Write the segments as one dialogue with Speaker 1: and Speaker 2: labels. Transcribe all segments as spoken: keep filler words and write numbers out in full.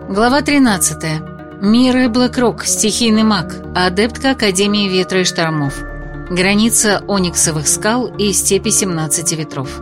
Speaker 1: Глава тринадцатая. Мира Блэкрок, стихийный маг, адептка Академии Ветра и Штормов. Граница Ониксовых скал и степи семнадцати ветров.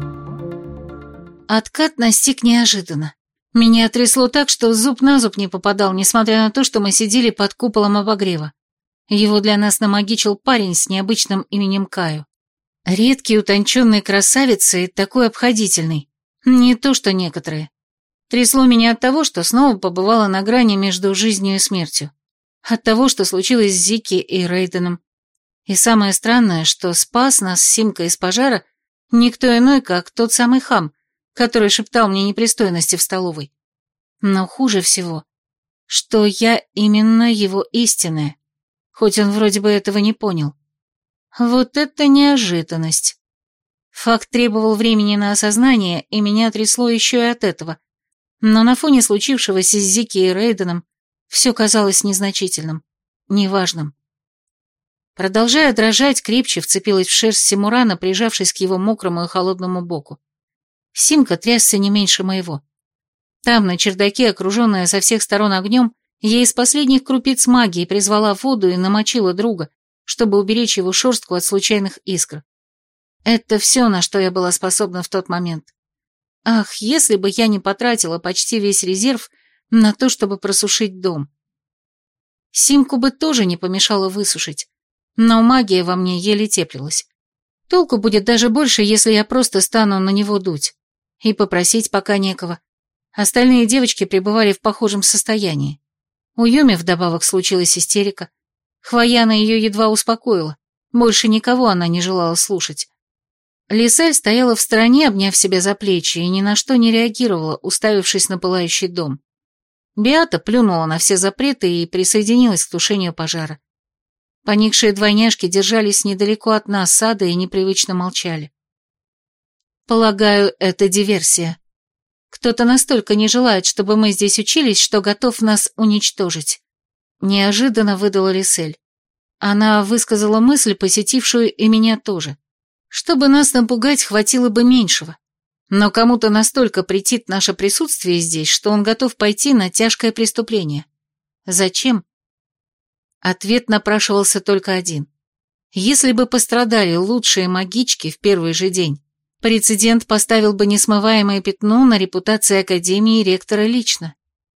Speaker 1: Откат настиг неожиданно. Меня трясло так, что зуб на зуб не попадал, несмотря на то, что мы сидели под куполом обогрева. Его для нас намагичил парень с необычным именем Каю. Редкий, утонченный красавец и такой обходительный. Не то, что некоторые. Трясло меня от того, что снова побывала на грани между жизнью и смертью. От того, что случилось с Зики и Рейденом. И самое странное, что спас нас Симка из пожара никто иной, как тот самый хам, который шептал мне непристойности в столовой. Но хуже всего, что я именно его истинная, хоть он вроде бы этого не понял. Вот это неожиданность. Факт требовал времени на осознание, и меня трясло еще и от этого. Но на фоне случившегося с Зики и Рейденом все казалось незначительным, неважным. Продолжая дрожать, крепче вцепилась в шерсть Симурана, прижавшись к его мокрому и холодному боку. Симка трясся не меньше моего. Там, на чердаке, окруженная со всех сторон огнем, я из последних крупиц магии призвала воду и намочила друга, чтобы уберечь его шерстку от случайных искр. Это все, на что я была способна в тот момент. Ах, если бы я не потратила почти весь резерв на то, чтобы просушить дом. Симку бы тоже не помешало высушить, но магия во мне еле теплилась. Толку будет даже больше, если я просто стану на него дуть. И попросить пока некого. Остальные девочки пребывали в похожем состоянии. У Юми вдобавок случилась истерика. Хвояна ее едва успокоила. Больше никого она не желала слушать. Лисель стояла в стороне, обняв себя за плечи, и ни на что не реагировала, уставившись на пылающий дом. Беата плюнула на все запреты и присоединилась к тушению пожара. Поникшие двойняшки держались недалеко от нас сада и непривычно молчали. Полагаю, это диверсия. Кто-то настолько не желает, чтобы мы здесь учились, что готов нас уничтожить. Неожиданно выдала Лисель. Она высказала мысль, посетившую и меня тоже. Чтобы нас напугать, хватило бы меньшего. Но кому-то настолько претит наше присутствие здесь, что он готов пойти на тяжкое преступление. Зачем? Ответ напрашивался только один. Если бы пострадали лучшие магички в первый же день, прецедент поставил бы несмываемое пятно на репутации Академии и ректора лично.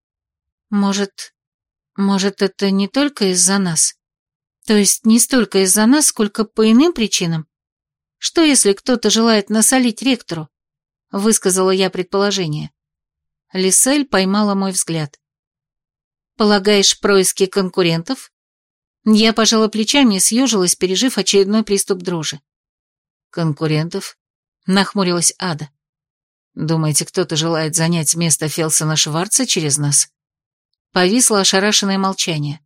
Speaker 1: Может, может, это не только из-за нас? То есть не столько из-за нас, сколько по иным причинам? Что, если кто-то желает насолить ректору? Высказала я предположение. Лисель поймала мой взгляд. Полагаешь, происки конкурентов? Я пожала плечами и съежилась, пережив очередной приступ дрожи. Конкурентов? Нахмурилась Ада. Думаете, кто-то желает занять место Фелсона Шварца через нас? Повисло ошарашенное молчание.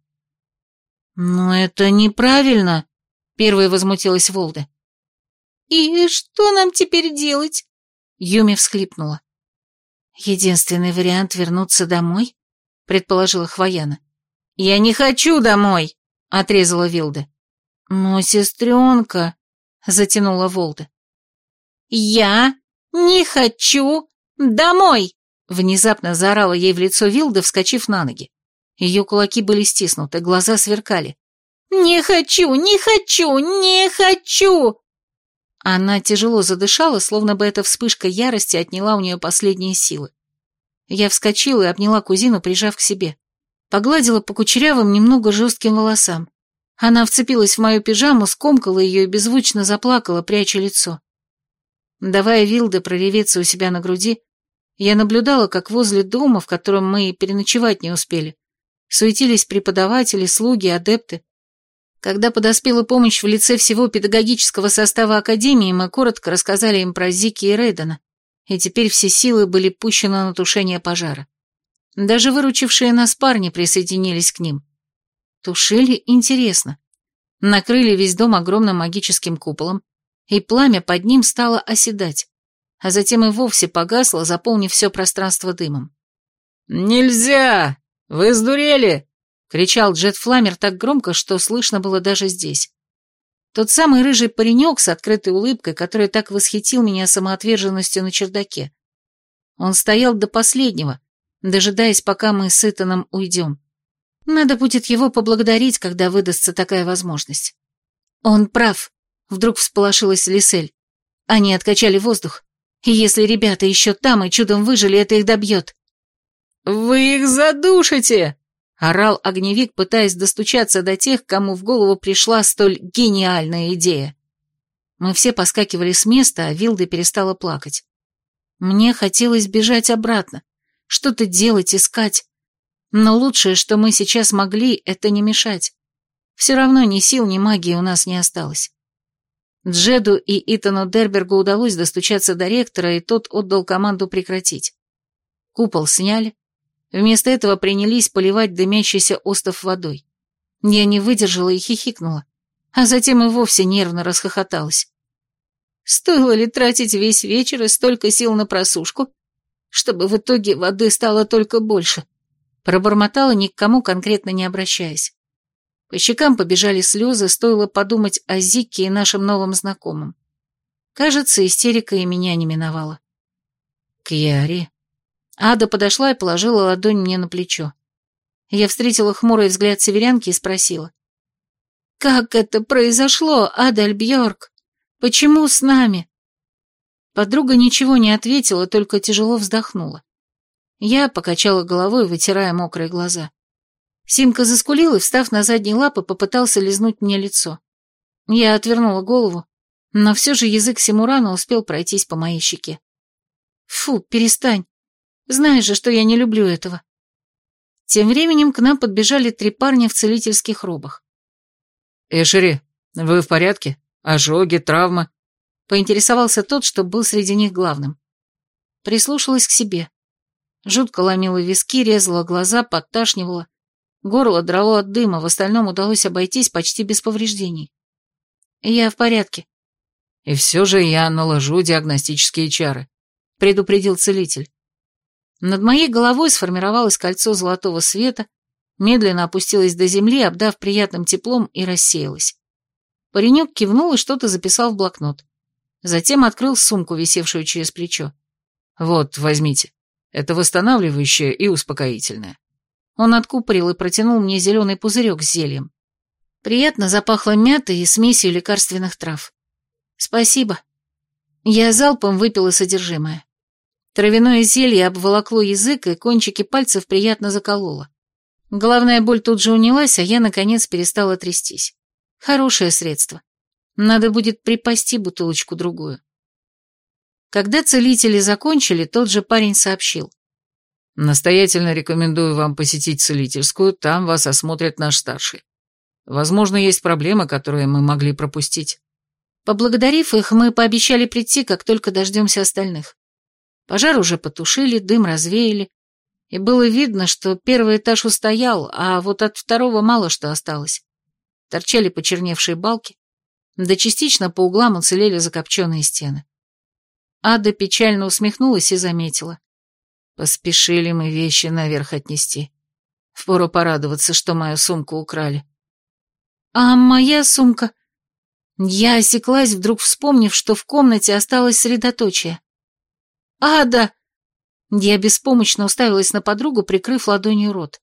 Speaker 1: Но это неправильно, первой возмутилась Волда. «И что нам теперь делать?» Юми всхлипнула. «Единственный вариант — вернуться домой?» — предположила Хвояна. «Я не хочу домой!» — отрезала Вилда. «Но, сестренка...» — затянула Волда. «Я не хочу домой!» — внезапно заорала ей в лицо Вилда, вскочив на ноги. Ее кулаки были стиснуты, глаза сверкали. «Не хочу, не хочу, не хочу!» Она тяжело задышала, словно бы эта вспышка ярости отняла у нее последние силы. Я вскочила и обняла кузину, прижав к себе. Погладила по кучерявым, немного жестким волосам. Она вцепилась в мою пижаму, скомкала ее и беззвучно заплакала, пряча лицо. Давая Вилде прореветься у себя на груди, я наблюдала, как возле дома, в котором мы переночевать не успели, суетились преподаватели, слуги, адепты. Когда подоспела помощь в лице всего педагогического состава Академии, мы коротко рассказали им про Зики и Рейдена, и теперь все силы были пущены на тушение пожара. Даже выручившие нас парни присоединились к ним. Тушили интересно. Накрыли весь дом огромным магическим куполом, и пламя под ним стало оседать, а затем и вовсе погасло, заполнив все пространство дымом.
Speaker 2: «Нельзя! Вы сдурели!»
Speaker 1: — кричал Джет Фламер так громко, что слышно было даже здесь. Тот самый рыжий паренек с открытой улыбкой, который так восхитил меня самоотверженностью на чердаке. Он стоял до последнего, дожидаясь, пока мы с Итаном уйдем. Надо будет его поблагодарить, когда выдастся такая возможность. Он прав, вдруг всполошилась Лисель. Они откачали воздух, и если ребята еще там и чудом выжили, это их добьет.
Speaker 2: «Вы их задушите!»
Speaker 1: — орал огневик, пытаясь достучаться до тех, кому в голову пришла столь гениальная идея. Мы все поскакивали с места, а Вилда перестала плакать. Мне хотелось бежать обратно, что-то делать, искать. Но лучшее, что мы сейчас могли, это не мешать. Все равно ни сил, ни магии у нас не осталось. Джеду и Итану Дербергу удалось достучаться до ректора, и тот отдал команду прекратить. Купол сняли. Вместо этого принялись поливать дымящийся остов водой. Я не выдержала и хихикнула, а затем и вовсе нервно расхохоталась. Стоило ли тратить весь вечер и столько сил на просушку, чтобы в итоге воды стало только больше? Пробормотала, ни к кому конкретно не обращаясь. По щекам побежали слезы, стоило подумать о Зикке и нашим новым знакомым. Кажется, истерика и меня не миновала. «Кьяри». Ада подошла и положила ладонь мне на плечо. Я встретила хмурый взгляд северянки и спросила. «Как это произошло, Адальбьорг? Почему с нами?» Подруга ничего не ответила, только тяжело вздохнула. Я покачала головой, вытирая мокрые глаза. Симка заскулил и, встав на задние лапы, попытался лизнуть мне лицо. Я отвернула голову, но все же язык Симурана успел пройтись по моей щеке. «Фу, перестань. Знаешь же, что я не люблю этого». Тем временем к нам подбежали три парня в целительских робах.
Speaker 2: «Эшери, вы в порядке? Ожоги, травмы?»
Speaker 1: Поинтересовался тот, что был среди них главным. Прислушалась к себе. Жутко ломила виски, резала глаза, подташнивала. Горло драло от дыма, в остальном удалось обойтись почти без повреждений. «Я в порядке».
Speaker 2: «И все же я наложу диагностические чары», — предупредил целитель.
Speaker 1: Над моей головой сформировалось кольцо золотого света, медленно опустилось до земли, обдав приятным теплом, и рассеялось. Паренек кивнул и что-то записал в блокнот. Затем открыл сумку, висевшую через плечо.
Speaker 2: «Вот, возьмите. Это восстанавливающее и успокоительное».
Speaker 1: Он откупорил и протянул мне зеленый пузырек с зельем. Приятно запахло мятой и смесью лекарственных трав. «Спасибо». Я залпом выпила содержимое. Травяное зелье обволокло язык, и кончики пальцев приятно закололо. Головная боль тут же унялась, а я, наконец, перестала трястись. Хорошее средство. Надо будет припасти бутылочку-другую. Когда целители закончили, тот же парень сообщил.
Speaker 2: «Настоятельно рекомендую вам посетить целительскую, там вас осмотрит наш старший. Возможно, есть проблемы, которые мы могли пропустить».
Speaker 1: Поблагодарив их, мы пообещали прийти, как только дождемся остальных. Пожар уже потушили, дым развеяли, и было видно, что первый этаж устоял, а вот от второго мало что осталось. Торчали почерневшие балки, да частично по углам уцелели закопченные стены. Ада печально усмехнулась и заметила. Поспешили мы вещи наверх отнести. Впору порадоваться, что мою сумку украли. А моя сумка... Я осеклась, вдруг вспомнив, что в комнате осталось средоточие. «Ада!» Я беспомощно уставилась на подругу, прикрыв ладонью рот.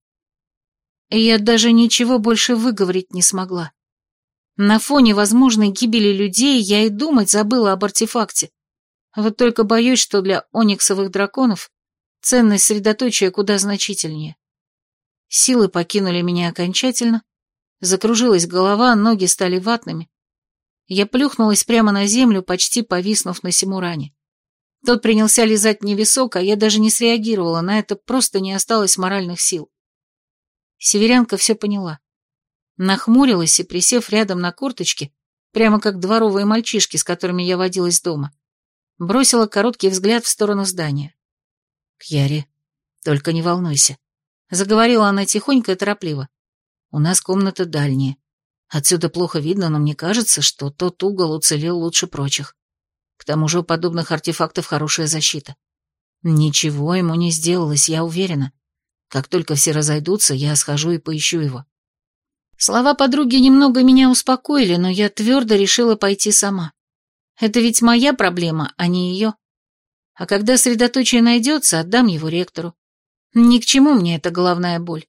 Speaker 1: Я даже ничего больше выговорить не смогла. На фоне возможной гибели людей я и думать забыла об артефакте. Вот только боюсь, что для ониксовых драконов ценность средоточия куда значительнее. Силы покинули меня окончательно, закружилась голова, ноги стали ватными. Я плюхнулась прямо на землю, почти повиснув на Симуране. Тот принялся лизать мне висок, а я даже не среагировала, на это просто не осталось моральных сил. Северянка все поняла. Нахмурилась и, присев рядом на корточки, прямо как дворовые мальчишки, с которыми я водилась дома, бросила короткий взгляд в сторону здания. «Кьяри, только не волнуйся», — заговорила она тихонько и торопливо. «У нас комната дальняя. Отсюда плохо видно, но мне кажется, что тот угол уцелел лучше прочих. К тому же у подобных артефактов хорошая защита. Ничего ему не сделалось, я уверена. Как только все разойдутся, я схожу и поищу его». Слова подруги немного меня успокоили, но я твердо решила пойти сама. Это ведь моя проблема, а не ее. А когда средоточие найдется, отдам его ректору. Ни к чему мне эта головная боль.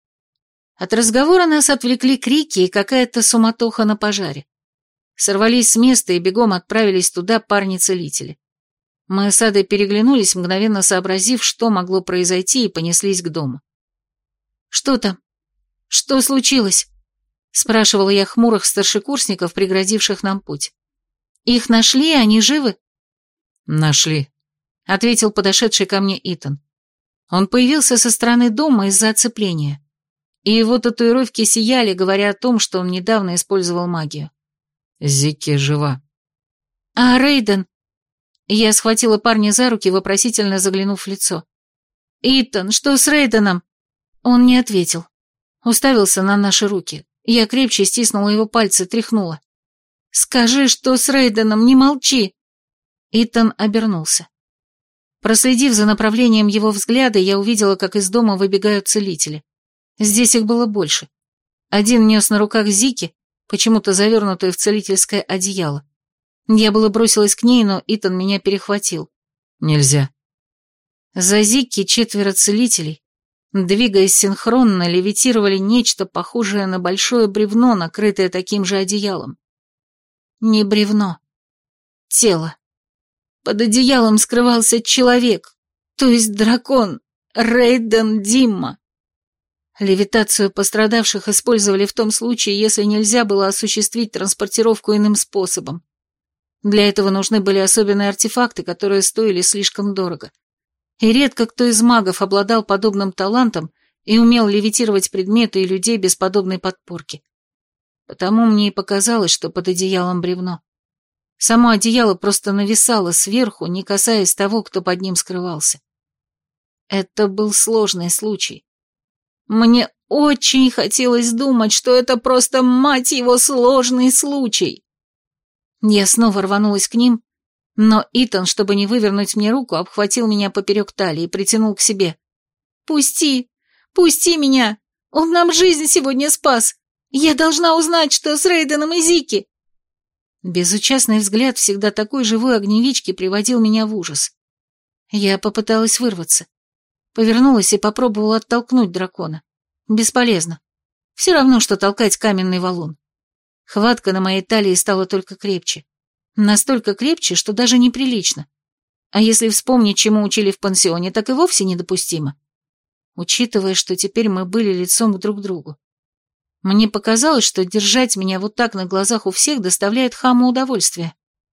Speaker 1: От разговора нас отвлекли крики и какая-то суматоха на пожаре. Сорвались с места и бегом отправились туда парни-целители. Мы с Адой переглянулись, мгновенно сообразив, что могло произойти, и понеслись к дому. «Что там? Что случилось?» — спрашивала я хмурых старшекурсников, преградивших нам путь. «Их нашли, они живы?»
Speaker 2: «Нашли», — ответил подошедший ко мне Итан. Он появился со стороны дома из-за оцепления, и его татуировки сияли, говоря о том, что он недавно использовал магию. «Зикки жива».
Speaker 1: «А Рейден?» Я схватила парня за руки, вопросительно заглянув в лицо. «Итан, что с Рейденом?» Он не ответил. Уставился на наши руки. Я крепче стиснула его пальцы, тряхнула. «Скажи, что с Рейденом, не молчи!» Итан обернулся. Проследив за направлением его взгляда, я увидела, как из дома выбегают целители. Здесь их было больше. Один нес на руках Зики, почему-то завернутую в целительское одеяло. Я было бросилась к ней, но Итан меня перехватил.
Speaker 2: «Нельзя».
Speaker 1: За Зики четверо целителей, двигаясь синхронно, левитировали нечто похожее на большое бревно, накрытое таким же одеялом. Не бревно. Тело. Под одеялом скрывался человек, то есть дракон, Рейден Димма. Левитацию пострадавших использовали в том случае, если нельзя было осуществить транспортировку иным способом. Для этого нужны были особенные артефакты, которые стоили слишком дорого. И редко кто из магов обладал подобным талантом и умел левитировать предметы и людей без подобной подпорки. Потому мне и показалось, что под одеялом бревно. Само одеяло просто нависало сверху, не касаясь того, кто под ним скрывался. Это был сложный случай. Мне очень хотелось думать, что это просто, мать его, сложный случай. Я снова рванулась к ним, но Итан, чтобы не вывернуть мне руку, обхватил меня поперек талии и притянул к себе. «Пусти! Пусти меня! Он нам жизнь сегодня спас! Я должна узнать, что с Рейденом и Зики!» Безучастный взгляд всегда такой живой огневички приводил меня в ужас. Я попыталась вырваться. Повернулась и попробовала оттолкнуть дракона. Бесполезно. Все равно, что толкать каменный валун. Хватка на моей талии стала только крепче. Настолько крепче, что даже неприлично. А если вспомнить, чему учили в пансионе, так и вовсе недопустимо. Учитывая, что теперь мы были лицом друг к другу. Мне показалось, что держать меня вот так на глазах у всех доставляет хаму удовольствие.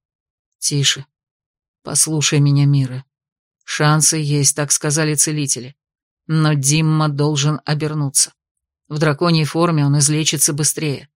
Speaker 2: «Тише. Послушай меня, Мира. Шансы есть, так сказали целители. Но Димма должен обернуться. В драконьей форме он излечится быстрее».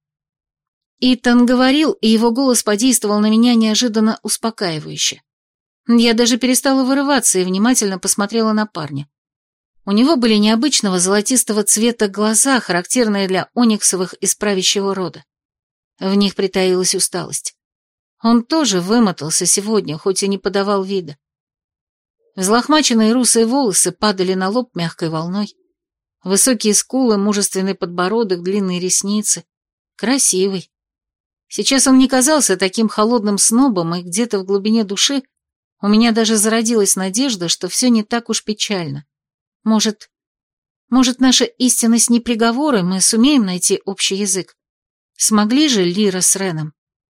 Speaker 1: Итан говорил, и его голос подействовал на меня неожиданно успокаивающе. Я даже перестала вырываться и внимательно посмотрела на парня. У него были необычного золотистого цвета глаза, характерные для ониксовых из правящего рода. В них притаилась усталость. Он тоже вымотался сегодня, хоть и не подавал вида. Взлохмаченные русые волосы падали на лоб мягкой волной. Высокие скулы, мужественный подбородок, длинные ресницы. Красивый. Сейчас он не казался таким холодным снобом, и где-то в глубине души у меня даже зародилась надежда, что все не так уж печально. Может, может, наша истинность не приговор, и мы сумеем найти общий язык? Смогли же Лира с Реном?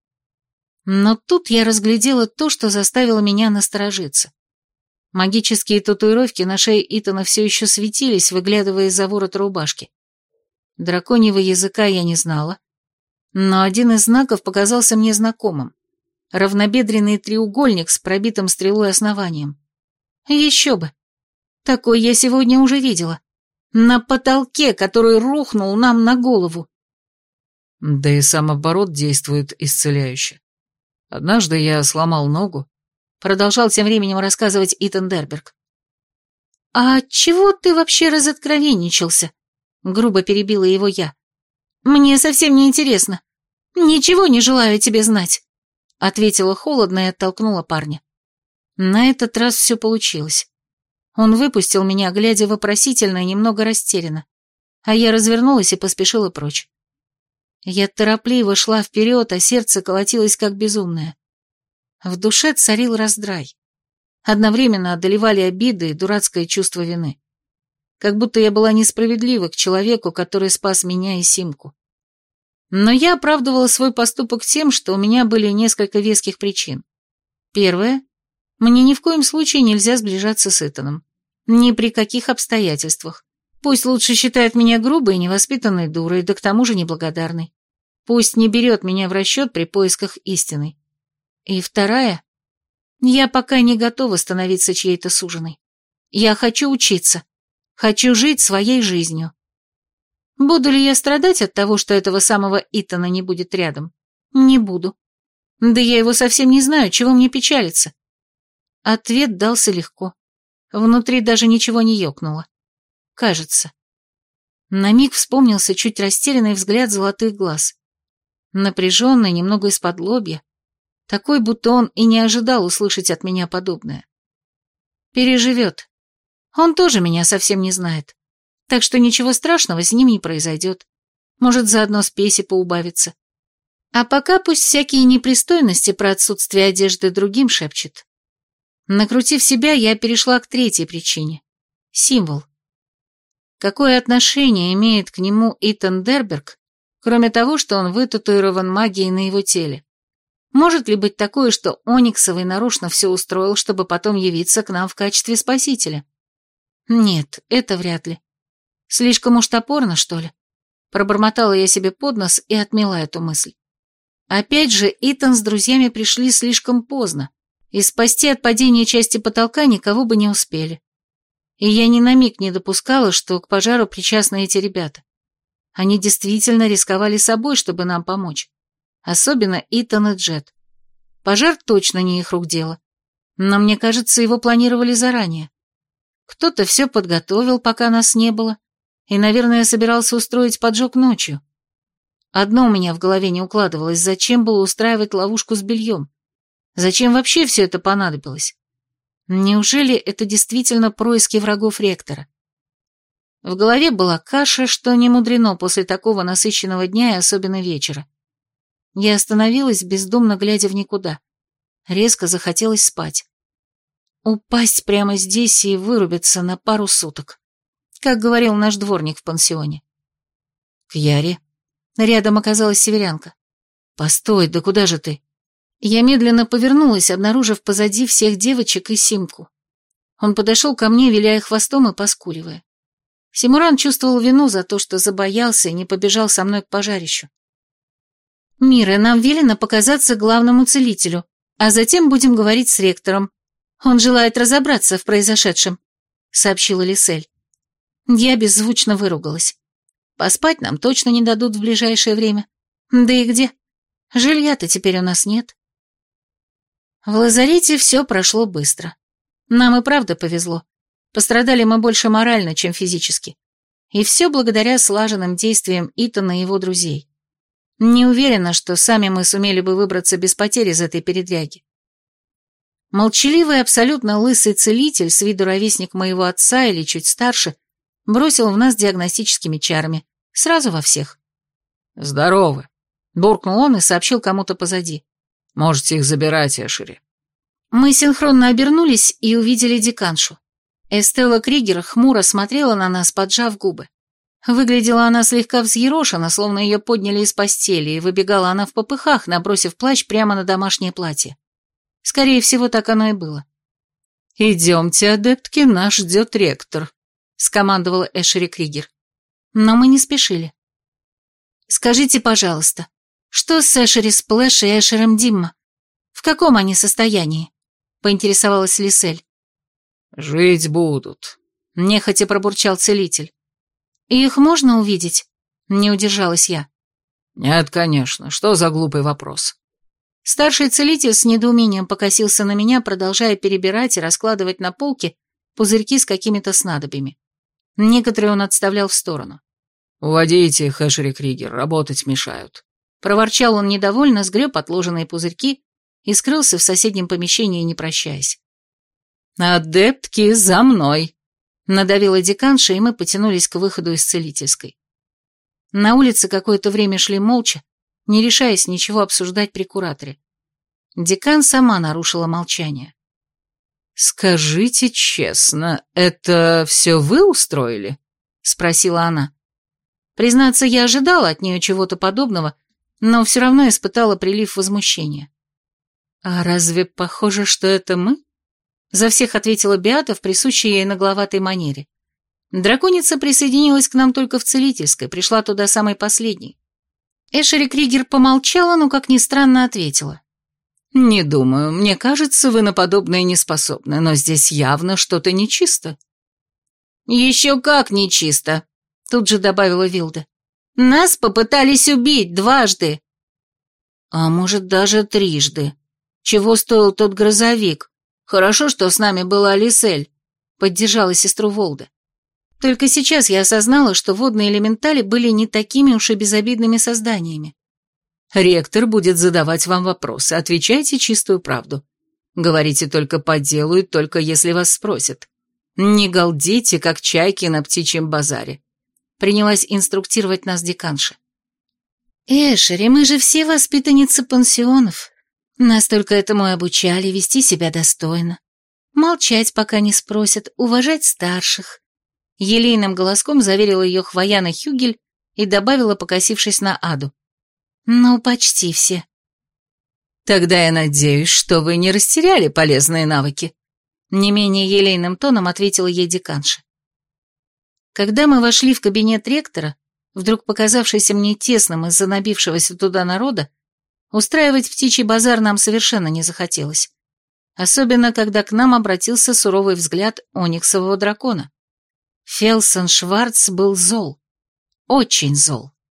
Speaker 1: Но тут я разглядела то, что заставило меня насторожиться. Магические татуировки на шее Итана все еще светились, выглядывая из-за ворота рубашки. Драконьего языка я не знала, но один из знаков показался мне знакомым. Равнобедренный треугольник с пробитым стрелой основанием. Еще бы! Такой я сегодня уже видела. На потолке, который рухнул нам на голову.
Speaker 2: Да и сам оборот действует исцеляюще. Однажды я сломал ногу, продолжал тем временем рассказывать Итан Дерберг. «А чего ты вообще разоткровенничался?» Грубо перебила его я. «Мне совсем не интересно. Ничего не желаю тебе знать», ответила холодно и оттолкнула парня. На этот раз все получилось. Он выпустил меня, глядя вопросительно и немного растерянно, а я развернулась и поспешила прочь. Я торопливо шла вперед, а сердце колотилось как безумное. В душе царил раздрай. Одновременно одолевали обиды и дурацкое чувство вины.
Speaker 1: как будто я была несправедлива к человеку, который спас меня и Симку. Но я оправдывала свой поступок тем, что у меня были несколько веских причин. Первое. Мне ни в коем случае нельзя сближаться с Итаном. Ни при каких обстоятельствах. Пусть лучше считает меня грубой и невоспитанной дурой, да к тому же неблагодарной. Пусть не берет меня в расчет при поисках истины. И вторая. Я пока не готова становиться чьей-то суженой. Я хочу учиться. Хочу жить своей жизнью. Буду ли я страдать от того, что этого самого Итана не будет рядом? Не буду. Да я его совсем не знаю, чего мне печалиться. Ответ дался легко. Внутри даже ничего не ёкнуло. Кажется. На миг вспомнился чуть растерянный взгляд золотых глаз. Напряженный, немного из-под лобья. Такой, будто он и не ожидал услышать от меня подобное. Переживет. Он тоже меня совсем не знает. Так что ничего страшного с ним не произойдет. Может, заодно спеси поубавится. А пока пусть всякие непристойности про отсутствие одежды другим шепчет. Накрутив себя, я перешла к третьей причине. Символ. Какое отношение имеет к нему Итан Дерберг, кроме того, что он вытатуирован магией на его теле? Может ли быть такое, что Ониксовый нарочно все устроил, чтобы потом явиться к нам в качестве спасителя? Нет, это вряд ли. Слишком уж топорно, что ли? Пробормотала я себе под нос и отмела эту мысль. Опять же, Итан с друзьями пришли слишком поздно, и спасти от падения части потолка никого бы не успели. И я ни на миг не допускала, что к пожару причастны эти ребята. Они действительно рисковали собой, чтобы нам помочь. Особенно Итан и Джет. Пожар точно не их рук дело. Но мне кажется, его планировали заранее. Кто-то все подготовил, пока нас не было, и, наверное, собирался устроить поджог ночью. Одно у меня в голове не укладывалось, зачем было устраивать ловушку с бельем? Зачем вообще все это понадобилось? Неужели это действительно происки врагов ректора? В голове была каша, что не мудрено после такого насыщенного дня и особенно вечера. Я остановилась, бездумно глядя в никуда. Резко захотелось спать. Упасть прямо здесь и вырубиться на пару суток, как говорил наш дворник в пансионе. Кьяри. Рядом оказалась северянка. «Постой, да куда же ты?» Я медленно повернулась, обнаружив позади всех девочек и Симку. Он подошел ко мне, виляя хвостом и поскуливая. Симуран чувствовал вину за то, что забоялся и не побежал со мной к пожарищу. «Мира, нам велено показаться главному целителю, а затем будем говорить с ректором. Он желает разобраться в произошедшем», — сообщила Лисель. Я беззвучно выругалась. Поспать нам точно не дадут в ближайшее время. Да и где? Жилья-то теперь у нас нет. В лазарете все прошло быстро. Нам и правда повезло. Пострадали мы больше морально, чем физически. И все благодаря слаженным действиям Итана и его друзей. Не уверена, что сами мы сумели бы выбраться без потерь из этой передряги. Молчаливый, абсолютно лысый целитель, с виду ровесник моего отца или чуть старше, бросил в нас диагностическими чарами. Сразу во всех.
Speaker 2: «Здорово», —
Speaker 1: буркнул он и сообщил кому-то позади.
Speaker 2: «Можете их забирать, Эшери».
Speaker 1: Мы синхронно обернулись и увидели деканшу. Эстелла Кригер хмуро смотрела на нас, поджав губы. Выглядела она слегка взъерошена, словно ее подняли из постели, и выбегала она в попыхах, набросив плащ прямо на домашнее платье. Скорее всего, так оно и было.
Speaker 2: «Идемте, адептки, нас ждет ректор», — скомандовала Эшери Кригер.
Speaker 1: Но мы не спешили. «Скажите, пожалуйста, что с Эшери Сплэш и Эшером Димма? В каком они состоянии?» — поинтересовалась Лисель.
Speaker 2: «Жить будут», —
Speaker 1: нехотя пробурчал целитель. «Их можно увидеть?» — не удержалась я.
Speaker 2: «Нет, конечно. Что за глупый вопрос?»
Speaker 1: Старший целитель с недоумением покосился на меня, продолжая перебирать и раскладывать на полке пузырьки с какими-то снадобьями. Некоторые он отставлял в сторону.
Speaker 2: «Уводите их, Эшери Кригер, работать мешают».
Speaker 1: Проворчал он недовольно, сгреб отложенные пузырьки и скрылся в соседнем помещении, не прощаясь.
Speaker 2: «Адептки, за мной!»
Speaker 1: Надавила деканша, и мы потянулись к выходу из целительской. На улице какое-то время шли молча, не решаясь ничего обсуждать при кураторе. Декан сама нарушила молчание.
Speaker 2: «Скажите честно, это все вы устроили?» — спросила она.
Speaker 1: Признаться, я ожидала от нее чего-то подобного, но все равно испытала прилив возмущения.
Speaker 2: «А разве похоже, что это мы?» — за всех ответила Беата в присущей ей нагловатой манере.
Speaker 1: Драконица присоединилась к нам только в целительской, пришла туда самой последней. Эшери Кригер помолчала, но, как ни странно, ответила.
Speaker 2: «Не думаю, мне кажется, вы на подобное не способны, но здесь явно что-то нечисто».
Speaker 1: «Еще как нечисто», — тут же добавила Вилда. «Нас попытались убить дважды». «А может, даже трижды. Чего стоил тот грозовик? Хорошо, что с нами была Алисель», — поддержала сестру Волда. Только сейчас я осознала, что водные элементали были не такими уж и безобидными созданиями.
Speaker 2: «Ректор будет задавать вам вопросы, отвечайте чистую правду. Говорите только по делу и только если вас спросят. Не галдите, как чайки на птичьем базаре», — принялась инструктировать нас деканша.
Speaker 1: «Эшери, мы же все воспитанницы пансионов. Нас только этому и обучали, вести себя достойно. Молчать, пока не спросят, уважать старших». Елейным голоском заверила ее Хвояна Хюгель и добавила, покосившись на Аду. «Ну, почти все».
Speaker 2: «Тогда я надеюсь, что вы не растеряли полезные навыки», — не менее елейным тоном ответила ей деканша.
Speaker 1: Когда мы вошли в кабинет ректора, вдруг показавшийся мне тесным из-за набившегося туда народа, устраивать птичий базар нам совершенно не захотелось. Особенно, когда к нам обратился суровый взгляд ониксового дракона. Фелсон Шварц был зол. Очень зол.